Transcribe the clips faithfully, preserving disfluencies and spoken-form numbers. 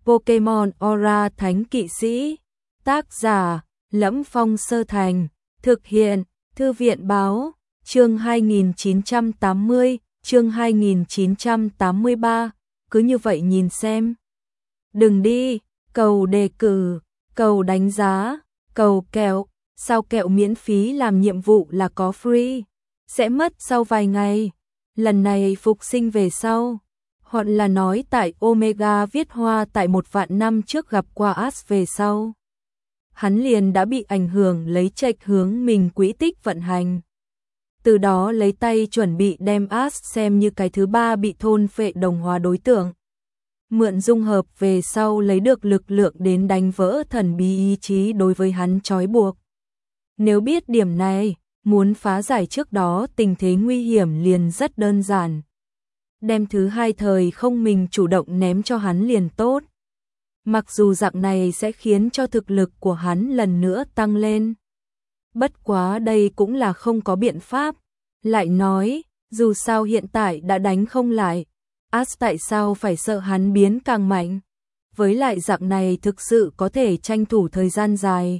Pokemon Aura Thánh Kỵ Sĩ. Tác giả: Lẫm Phong Sơ Thành. Thực hiện: Thư viện Báo. Chương hai nghìn chín trăm tám mươi, chương hai nghìn chín trăm tám mươi ba. Cứ như vậy nhìn xem. Đừng đi, cầu đề cử, cầu đánh giá, cầu kẹo. Sao kẹo miễn phí làm nhiệm vụ là có free, sẽ mất sau vài ngày. Lần này phục sinh về sau, hoặc là nói tại Omega viết hoa tại một vạn năm trước gặp qua Ash về sau. Hắn liền đã bị ảnh hưởng lấy trạch hướng mình quỹ tích vận hành. Từ đó lấy tay chuẩn bị đem Ash xem như cái thứ ba bị thôn phệ đồng hóa đối tượng. Mượn dung hợp về sau lấy được lực lượng đến đánh vỡ thần bí ý chí đối với hắn trói buộc. Nếu biết điểm này, muốn phá giải trước đó tình thế nguy hiểm liền rất đơn giản. Đem thứ hai thời không mình chủ động ném cho hắn liền tốt. Mặc dù dạng này sẽ khiến cho thực lực của hắn lần nữa tăng lên. Bất quá đây cũng là không có biện pháp. Lại nói, dù sao hiện tại đã đánh không lại, Ash tại sao phải sợ hắn biến càng mạnh? Với lại dạng này thực sự có thể tranh thủ thời gian dài.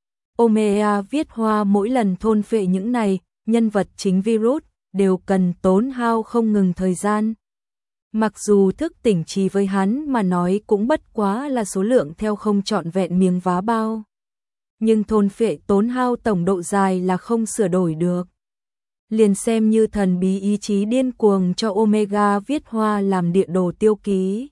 Omega viết hoa mỗi lần thôn phệ những này, nhân vật chính virus, đều cần tốn hao không ngừng thời gian. Mặc dù thức tỉnh trì với hắn mà nói cũng bất quá là số lượng theo không trọn vẹn miếng vá bao. Nhưng thôn phệ tốn hao tổng độ dài là không sửa đổi được. Liền xem như thần bí ý chí điên cuồng cho Omega viết hoa làm địa đồ tiêu ký.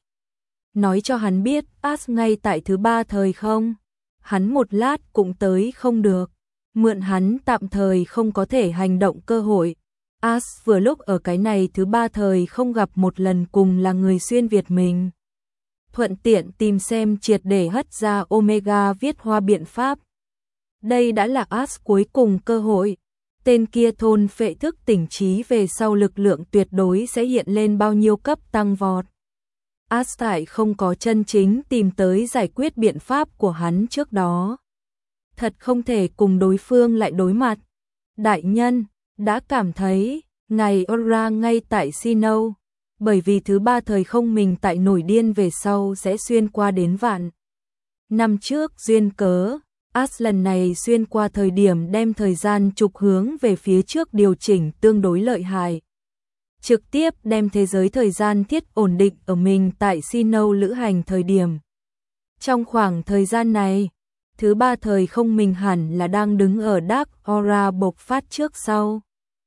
Nói cho hắn biết Ash ngay tại thứ ba thời không. Hắn một lát cũng tới không được. Mượn hắn tạm thời không có thể hành động cơ hội. Ash vừa lúc ở cái này thứ ba thời không gặp một lần cùng là người xuyên Việt mình. Thuận tiện tìm xem triệt để hất ra Omega viết hoa biện pháp. Đây đã là Ash cuối cùng cơ hội. Tên kia thôn phệ thức tỉnh trí về sau lực lượng tuyệt đối sẽ hiện lên bao nhiêu cấp tăng vọt. Ash tại không có chân chính tìm tới giải quyết biện pháp của hắn trước đó. Thật không thể cùng đối phương lại đối mặt. Đại nhân, đã cảm thấy, ngày Aura ngay tại Sinnoh, bởi vì thứ ba thời không mình tại nổi điên về sau sẽ xuyên qua đến vạn. Năm trước duyên cớ, Ash lần này xuyên qua thời điểm đem thời gian trục hướng về phía trước điều chỉnh tương đối lợi hại. Trực tiếp đem thế giới thời gian thiết ổn định ở mình tại Sinnoh lữ hành thời điểm. Trong khoảng thời gian này, thứ ba thời không mình hẳn là đang đứng ở Dark Aura bộc phát trước sau.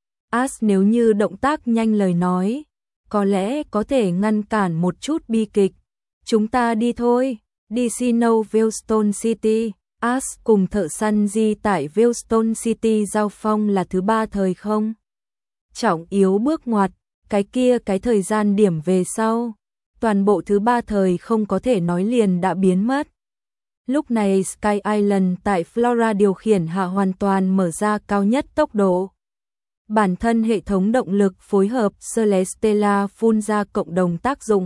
Ash nếu như động tác nhanh lời nói, có lẽ có thể ngăn cản một chút bi kịch. Chúng ta đi thôi, đi Sinnoh Veilstone City. Ash cùng thợ săn Di tại Veilstone City giao phong là thứ ba thời không. Trọng yếu bước ngoặt, cái kia cái thời gian điểm về sau. Toàn bộ thứ ba thời không có thể nói liền đã biến mất. Lúc này Sky Island tại Flora điều khiển hạ hoàn toàn mở ra cao nhất tốc độ. Bản thân hệ thống động lực phối hợp Celestella phun ra cộng đồng tác dụng.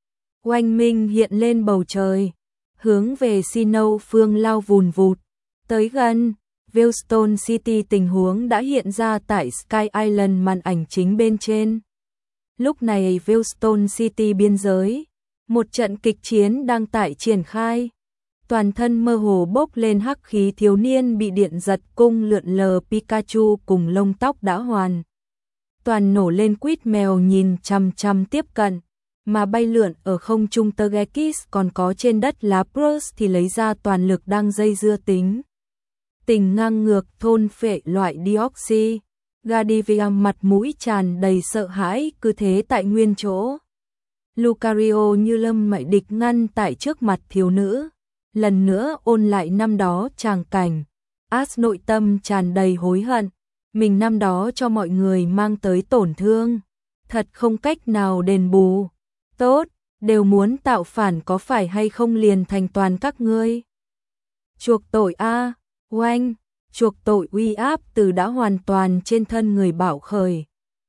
Oanh minh hiện lên bầu trời, hướng về Sinnoh phương lao vùn vụt. Tới gần, Veilstone City tình huống đã hiện ra tại Sky Island màn ảnh chính bên trên. Lúc này Veilstone City biên giới, một trận kịch chiến đang tại triển khai. Toàn thân mơ hồ bốc lên hắc khí thiếu niên bị điện giật cung lượn lờ Pikachu cùng lông tóc đã hoàn. Toàn nổ lên quýt mèo nhìn chăm chăm tiếp cận, mà bay lượn ở không trung Togekiss còn có trên đất Lapras thì lấy ra toàn lực đang dây dưa tính. Tình ngang ngược thôn phệ loại Deoxy. Gardevoir mặt mũi tràn đầy sợ hãi cứ thế tại nguyên chỗ. Lucario như lâm mại địch ngăn tại trước mặt thiếu nữ. Lần nữa ôn lại năm đó tràng cảnh. Ash nội tâm tràn đầy hối hận. Mình năm đó cho mọi người mang tới tổn thương. Thật không cách nào đền bù. Tốt, đều muốn tạo phản có phải hay không liền thành toàn các ngươi. Chuộc tội a, oanh, chuộc tội uy áp từ đã hoàn toàn trên thân người bảo khởi.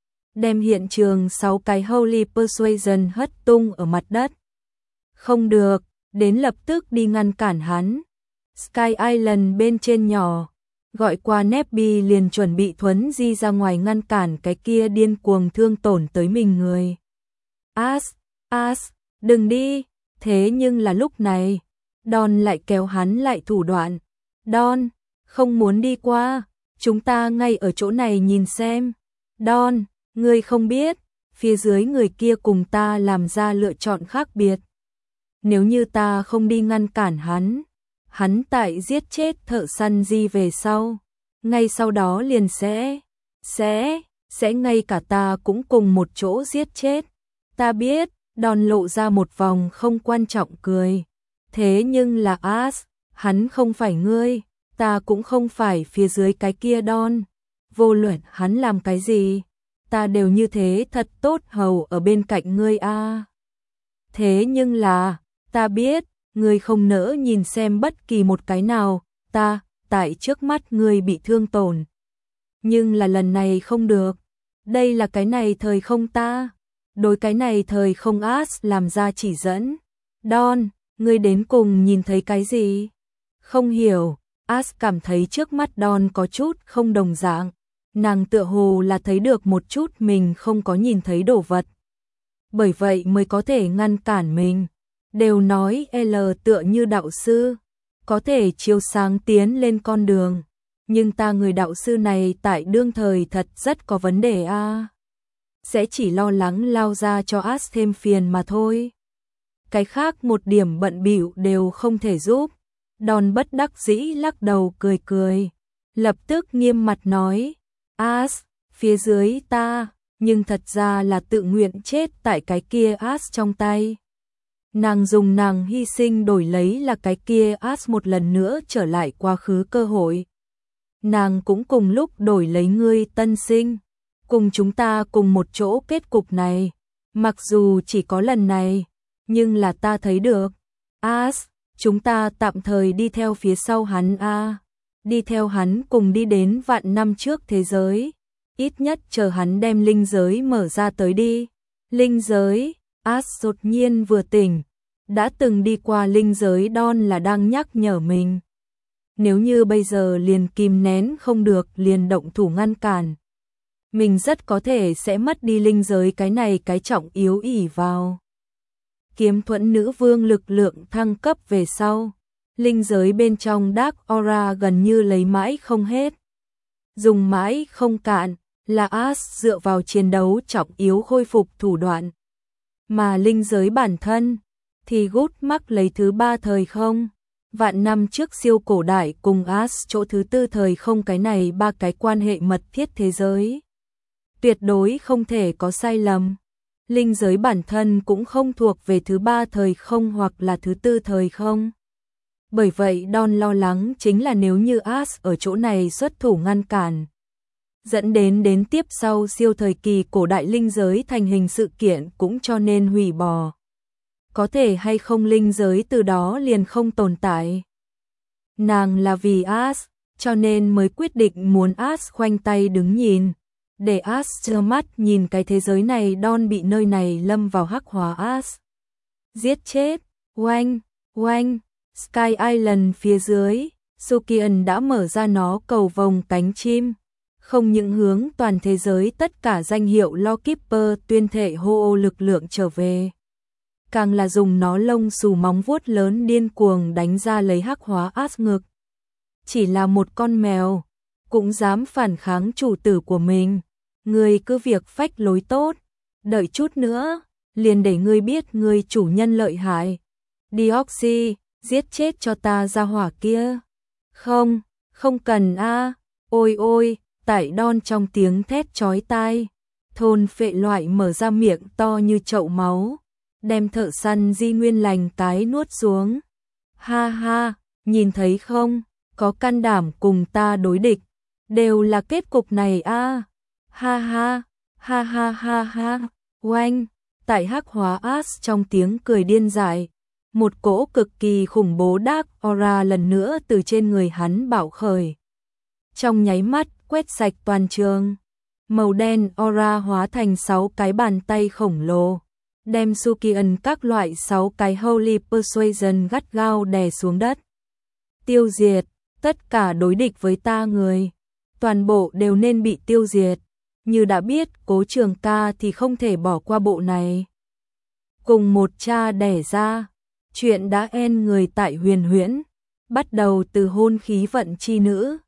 Đem hiện trường sáu cái Holy Persuasion hất tung ở mặt đất. Không được, đến lập tức đi ngăn cản hắn. Sky Island bên trên nhỏ, gọi qua Nebby liền chuẩn bị thuấn di ra ngoài ngăn cản cái kia điên cuồng thương tổn tới mình người. Ash, Ash, đừng đi, Thế nhưng là lúc này, Don lại kéo hắn lại thủ đoạn. Don, không muốn đi qua, chúng ta ngay ở chỗ này nhìn xem. Don, ngươi không biết, phía dưới người kia cùng ta làm ra lựa chọn khác biệt. Nếu như ta không đi ngăn cản hắn, hắn tại giết chết thợ săn Di về sau, ngay sau đó liền sẽ, sẽ, sẽ ngay cả ta cũng cùng một chỗ giết chết. Ta biết, Don lộ ra một vòng không quan trọng cười. Thế nhưng là As, hắn không phải ngươi, ta cũng không phải phía dưới cái kia Don. Vô luận hắn làm cái gì, ta đều như thế thật tốt hầu ở bên cạnh ngươi a. Thế nhưng là, ta biết, ngươi không nỡ nhìn xem bất kỳ một cái nào, ta, tại trước mắt ngươi bị thương tổn. Nhưng là lần này không được, đây là cái này thời không ta, đối cái này thời không As làm ra chỉ dẫn. Don, ngươi đến cùng nhìn thấy cái gì? Không hiểu, As cảm thấy trước mắt Don có chút không đồng dạng, nàng tựa hồ là thấy được một chút mình không có nhìn thấy đồ vật. Bởi vậy mới có thể ngăn cản mình. Đều nói L tựa như đạo sư, có thể chiếu sáng tiến lên con đường. Nhưng ta người đạo sư này tại đương thời thật rất có vấn đề a. À. Sẽ chỉ lo lắng lao ra cho As thêm phiền mà thôi. Cái khác một điểm bận bịu đều không thể giúp. Don bất đắc dĩ lắc đầu cười cười. Lập tức nghiêm mặt nói. As, phía dưới ta, nhưng thật ra là tự nguyện chết tại cái kia As trong tay. Nàng dùng nàng hy sinh đổi lấy là cái kia As một lần nữa trở lại quá khứ cơ hội. Nàng cũng cùng lúc đổi lấy ngươi tân sinh, cùng chúng ta cùng một chỗ kết cục này. Mặc dù chỉ có lần này, nhưng là ta thấy được. As, chúng ta tạm thời đi theo phía sau hắn a, à. Đi theo hắn cùng đi đến vạn năm trước thế giới. Ít nhất chờ hắn đem linh giới mở ra tới đi. Linh giới, As đột nhiên vừa tỉnh. Đã từng đi qua linh giới Don là đang nhắc nhở mình. Nếu như bây giờ liền kìm nén không được liền động thủ ngăn cản. Mình rất có thể sẽ mất đi linh giới cái này cái trọng yếu ỷ vào. Kiếm thuẫn nữ vương lực lượng thăng cấp về sau. Linh giới bên trong Dark Aura gần như lấy mãi không hết. Dùng mãi không cạn là As dựa vào chiến đấu trọng yếu khôi phục thủ đoạn. Mà linh giới bản thân thì gút mắc lấy thứ ba thời không. Vạn năm trước siêu cổ đại cùng As chỗ thứ tư thời không, cái này ba cái quan hệ mật thiết thế giới. Tuyệt đối không thể có sai lầm. Linh giới bản thân cũng không thuộc về thứ ba thời không hoặc là thứ tư thời không. Bởi vậy Don lo lắng chính là nếu như As ở chỗ này xuất thủ ngăn cản, dẫn đến đến tiếp sau siêu thời kỳ cổ đại linh giới thành hình sự kiện cũng cho nên hủy bỏ. Có thể hay không linh giới từ đó liền không tồn tại. Nàng là vì As, cho nên mới quyết định muốn As khoanh tay đứng nhìn. Để As trơ mắt nhìn cái thế giới này Don bị nơi này lâm vào hắc hóa As. Giết chết, oanh, oanh, Sky Island phía dưới, Sukian đã mở ra nó cầu vồng cánh chim. Không những hướng toàn thế giới tất cả danh hiệu Lawkeeper tuyên thệ hô ô lực lượng trở về. Càng là dùng nó lông xù móng vuốt lớn điên cuồng đánh ra lấy hắc hóa As ngực. Chỉ là một con mèo, cũng dám phản kháng chủ tử của mình. Ngươi cứ việc phách lối tốt, đợi chút nữa, liền để ngươi biết ngươi chủ nhân lợi hại. Dioxy, giết chết cho ta ra hỏa kia. Không, không cần a. Ôi ôi, tại Don trong tiếng thét chói tai. Thôn phệ loại mở ra miệng to như chậu máu, đem thợ săn Di nguyên lành cái nuốt xuống. Ha ha, nhìn thấy không, có can đảm cùng ta đối địch, đều là kết cục này a. Ha ha, ha ha ha ha, oanh, tại hắc hóa As trong tiếng cười điên dại, một cỗ cực kỳ khủng bố Dark Aura lần nữa từ trên người hắn bạo khởi. Trong nháy mắt quét sạch toàn trường, màu đen Aura hóa thành sáu cái bàn tay khổng lồ, đem Sukian các loại sáu cái Holy Persuasion gắt gao đè xuống đất. Tiêu diệt, tất cả đối địch với ta người, toàn bộ đều nên bị tiêu diệt. Như đã biết Cố Trường Ca thì không thể bỏ qua bộ này. Cùng một cha đẻ ra, Chuyện đã end người tại Huyền Huyễn, bắt đầu từ hôn khí vận chi nữ.